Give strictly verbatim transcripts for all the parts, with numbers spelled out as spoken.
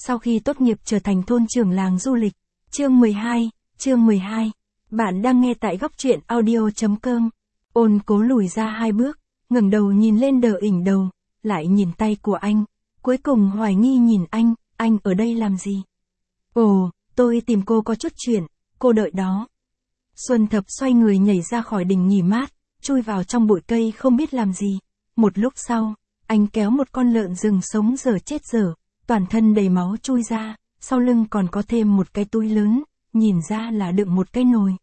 sau khi tốt nghiệp trở thành thôn trưởng làng du lịch. Chương mười hai, chương mười hai. Bạn đang nghe tại góc truyện audio chấm com. Ôn Cố lùi ra hai bước, ngẩng đầu nhìn lên đờ ỉnh đầu, lại nhìn tay của anh, cuối cùng hoài nghi nhìn anh, anh ở đây làm gì? Ồ, tôi tìm cô có chút chuyện, cô đợi đó. Xuân Thập xoay người nhảy ra khỏi đình nghỉ mát, chui vào trong bụi cây không biết làm gì. Một lúc sau, anh kéo một con lợn rừng sống dở chết dở, toàn thân đầy máu chui ra, sau lưng còn có thêm một cái túi lớn, nhìn ra là đựng một cái nồi.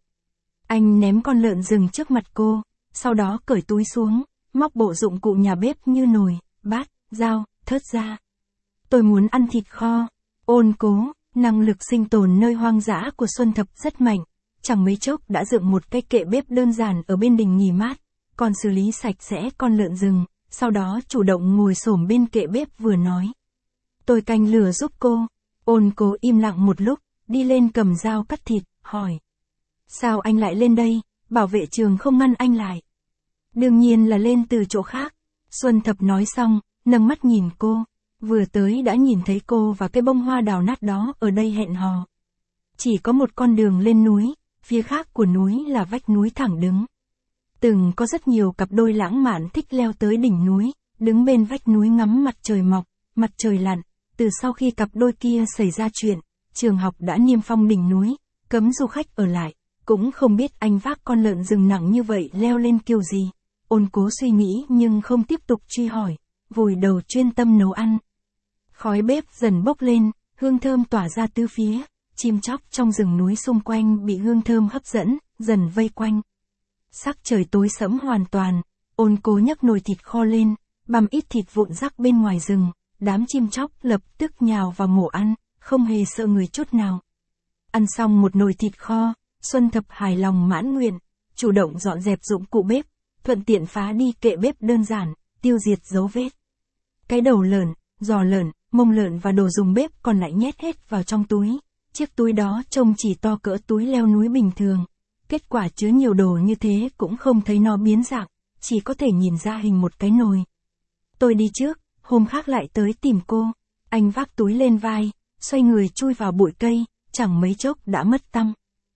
Anh ném con lợn rừng trước mặt cô, sau đó cởi túi xuống, móc bộ dụng cụ nhà bếp như nồi, bát, dao, thớt ra. Tôi muốn ăn thịt kho. Ôn Cố, năng lực sinh tồn nơi hoang dã của Xuân Thập rất mạnh, chẳng mấy chốc đã dựng một cái kệ bếp đơn giản ở bên đình nghỉ mát, còn xử lý sạch sẽ con lợn rừng, sau đó chủ động ngồi xổm bên kệ bếp vừa nói. Tôi canh lửa giúp cô. Ôn Cố im lặng một lúc, đi lên cầm dao cắt thịt, hỏi. Sao anh lại lên đây, bảo vệ trường không ngăn anh lại? Đương nhiên là lên từ chỗ khác. Xuân Thập nói xong, nâng mắt nhìn cô, vừa tới đã nhìn thấy cô và cái bông hoa đào nát đó ở đây hẹn hò. Chỉ có một con đường lên núi, phía khác của núi là vách núi thẳng đứng. Từng có rất nhiều cặp đôi lãng mạn thích leo tới đỉnh núi, đứng bên vách núi ngắm mặt trời mọc, mặt trời lặn. Từ sau khi cặp đôi kia xảy ra chuyện, trường học đã niêm phong đỉnh núi, cấm du khách ở lại, cũng không biết anh vác con lợn rừng nặng như vậy leo lên kiểu gì. Ôn Cố suy nghĩ nhưng không tiếp tục truy hỏi, vùi đầu chuyên tâm nấu ăn. Khói bếp dần bốc lên, hương thơm tỏa ra tứ phía, chim chóc trong rừng núi xung quanh bị hương thơm hấp dẫn, dần vây quanh. Sắc trời tối sẫm hoàn toàn, Ôn Cố nhấc nồi thịt kho lên, bằm ít thịt vụn rắc bên ngoài rừng, đám chim chóc lập tức nhào vào mổ ăn, không hề sợ người chút nào. Ăn xong một nồi thịt kho, Xuân Thập hài lòng mãn nguyện, chủ động dọn dẹp dụng cụ bếp, thuận tiện phá đi kệ bếp đơn giản, tiêu diệt dấu vết. Cái đầu lợn, giò lợn, mông lợn và đồ dùng bếp còn lại nhét hết vào trong túi. Chiếc túi đó trông chỉ to cỡ túi leo núi bình thường. Kết quả chứa nhiều đồ như thế cũng không thấy nó biến dạng, chỉ có thể nhìn ra hình một cái nồi. Tôi đi trước, hôm khác lại tới tìm cô. Anh vác túi lên vai, xoay người chui vào bụi cây, chẳng mấy chốc đã mất tăm.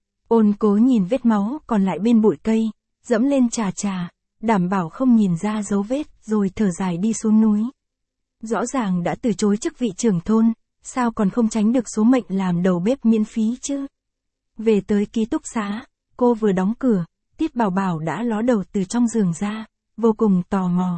Ôn Cố nhìn vết máu còn lại bên bụi cây, dẫm lên chà chà, đảm bảo không nhìn ra dấu vết rồi thở dài đi xuống núi. Rõ ràng đã từ chối chức vị trưởng thôn, sao còn không tránh được số mệnh làm đầu bếp miễn phí chứ? Về tới ký túc xá, cô vừa đóng cửa, Tiết Bảo Bảo đã ló đầu từ trong giường ra, vô cùng tò mò.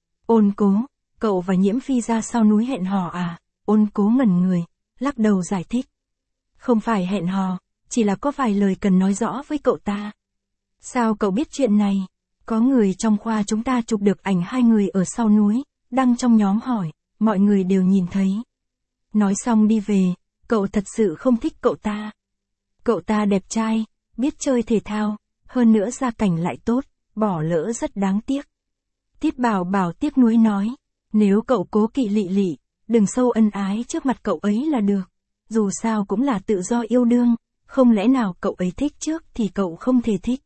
Ôn Cố, cậu và Nhiễm Phi ra sau núi hẹn hò à? Ôn Cố ngẩn người, lắc đầu giải thích. Không phải hẹn hò, chỉ là có vài lời cần nói rõ với cậu ta. Sao cậu biết chuyện này? Có người trong khoa chúng ta chụp được ảnh hai người ở sau núi, đăng trong nhóm hỏi, mọi người đều nhìn thấy. Nói xong đi về, cậu thật sự không thích cậu ta. Cậu ta đẹp trai, biết chơi thể thao, hơn nữa gia cảnh lại tốt, bỏ lỡ rất đáng tiếc. Tiết Bảo Bảo tiếc nuối nói, nếu cậu cố kỵ lị lị, đừng sâu ân ái trước mặt cậu ấy là được. Dù sao cũng là tự do yêu đương, không lẽ nào cậu ấy thích trước thì cậu không thể thích.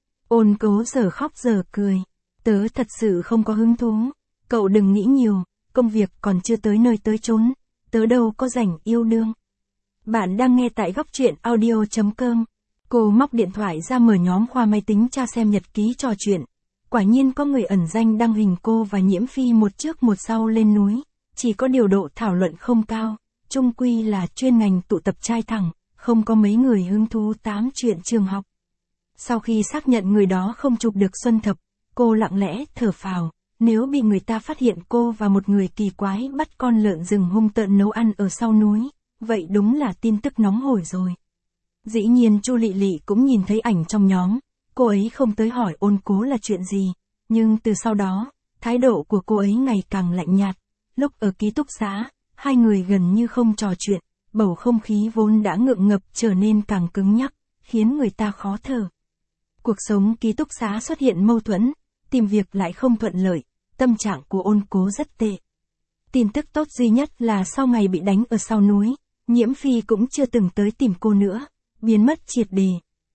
Ôn Cố giờ khóc giờ cười, tớ thật sự không có hứng thú, cậu đừng nghĩ nhiều, công việc còn chưa tới nơi tới chốn, tớ đâu có rảnh yêu đương. Bạn đang nghe tại góc truyện audio chấm com. Cô móc điện thoại ra mở nhóm khoa máy tính tra xem nhật ký trò chuyện. Quả nhiên có người ẩn danh đăng hình cô và Nhiễm Phi một trước một sau lên núi, chỉ có điều độ thảo luận không cao, chung quy là chuyên ngành tụ tập trai thẳng, không có mấy người hứng thú tám chuyện trường học. Sau khi xác nhận người đó không chụp được Xuân Thập, cô lặng lẽ thở phào, nếu bị người ta phát hiện cô và một người kỳ quái bắt con lợn rừng hung tợn nấu ăn ở sau núi, vậy đúng là tin tức nóng hổi rồi. Dĩ nhiên Chu Lị Lị cũng nhìn thấy ảnh trong nhóm, cô ấy không tới hỏi Ôn Cố là chuyện gì, nhưng từ sau đó, thái độ của cô ấy ngày càng lạnh nhạt. Lúc ở ký túc xá, hai người gần như không trò chuyện, bầu không khí vốn đã ngượng ngập trở nên càng cứng nhắc, khiến người ta khó thở. Cuộc sống ký túc xá xuất hiện mâu thuẫn, tìm việc lại không thuận lợi, tâm trạng của Ôn Cố rất tệ. Tin tức tốt duy nhất là sau ngày bị đánh ở sau núi, Nhiễm Phi cũng chưa từng tới tìm cô nữa, biến mất triệt để.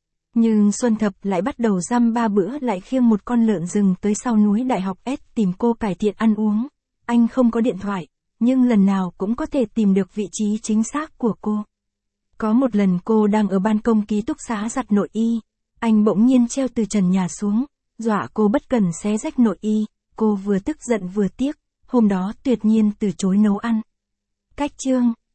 Nhưng Xuân Thập lại bắt đầu dăm ba bữa lại khiêng một con lợn rừng tới sau núi Đại học S tìm cô cải thiện ăn uống. Anh không có điện thoại, nhưng lần nào cũng có thể tìm được vị trí chính xác của cô. Có một lần cô đang ở ban công ký túc xá giặt nội y, anh bỗng nhiên treo từ trần nhà xuống, dọa cô bất cần xé rách nội y, cô vừa tức giận vừa tiếc, hôm đó tuyệt nhiên từ chối nấu ăn. Cách chương